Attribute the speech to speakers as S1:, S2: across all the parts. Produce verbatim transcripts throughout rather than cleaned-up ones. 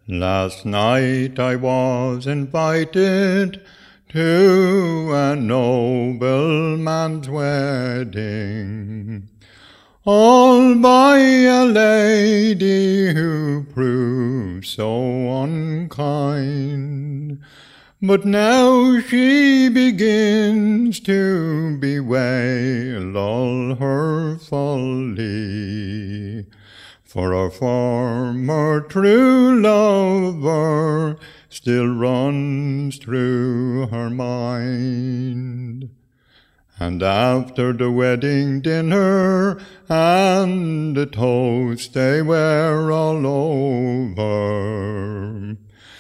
S1: Last night I was invited to a nobleman's wedding, all by a lady who proved so unkind. But now she begins to bewail all her folly, for our former true lover still runs through her mind. And after the wedding dinner and the toast they were all over,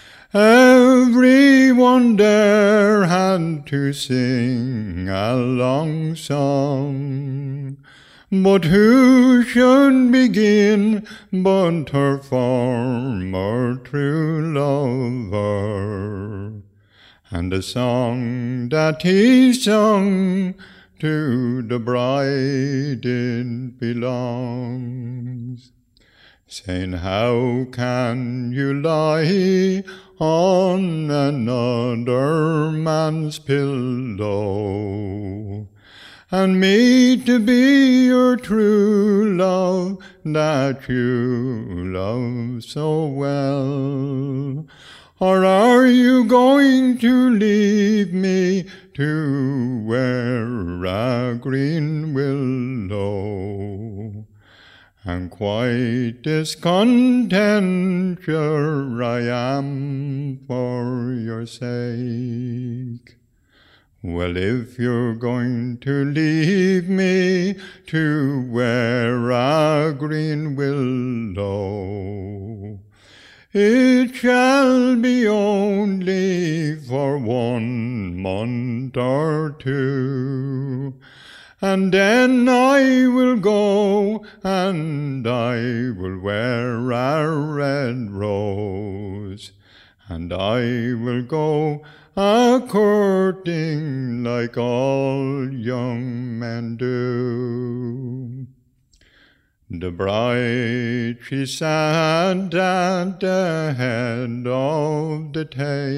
S1: everyone there had to sing a long song. But who should begin but her former true lover? And the song that he sung to the bride it belongs, saying, how can you lie on another man's pillow, and me to be your true love that you love so well? Or are you going to leave me to wear a green willow? And quite discontent sure I am for your sake. Well, if you're going to leave me to wear a green willow, it shall be only for one month or two, and then I will go and I will wear a red rose, and I will go a-courting like all young men do. The bride, she sat at the head of the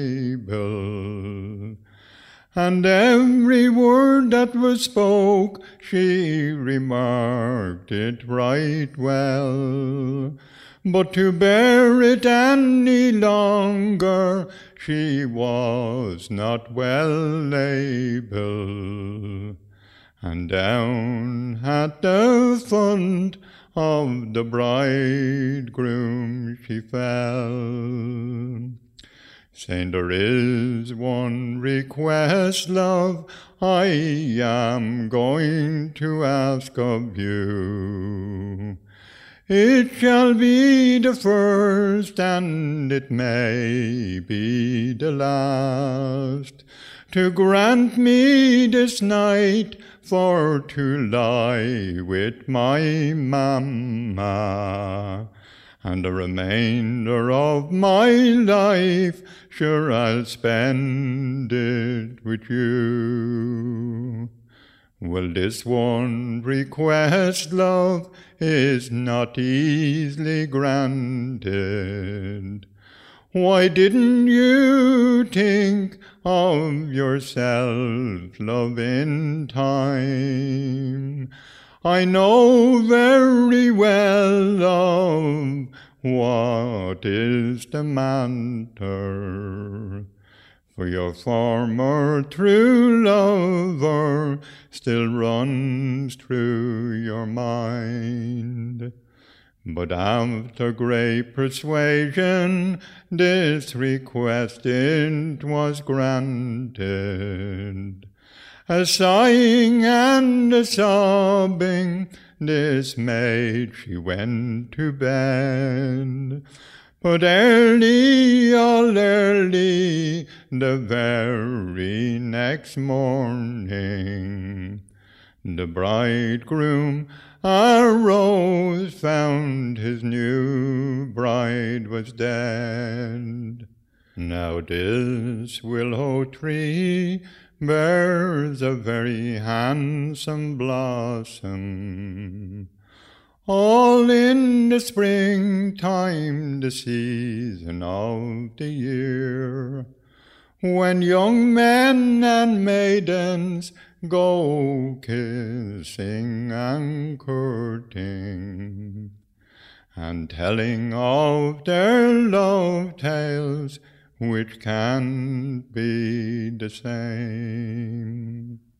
S1: table, and every word that was spoke, she remarked it right well. But to bear it any longer, she was not well able, and down at the front of the bridegroom she fell, saying, there is one request, love, I am going to ask of you. It shall be the first, and it may be the last, to grant me this night for to lie with my mamma, and the remainder of my life sure I'll spend it with you. Well, this one request, love, is not easily granted. Why didn't you think of yourself, love, in time? I know very well, love, what is the matter, for your former true lover still runs through your mind. But after great persuasion, this request it was granted. A sighing and a sobbing, this maid she went to bed. But early, all early, the very next morning, the bridegroom arose, found his new bride was dead. Now this willow tree bears a very handsome blossom, all in the springtime, the season of the year, when young men and maidens go kissing and courting, and telling of their love tales which can't be the same.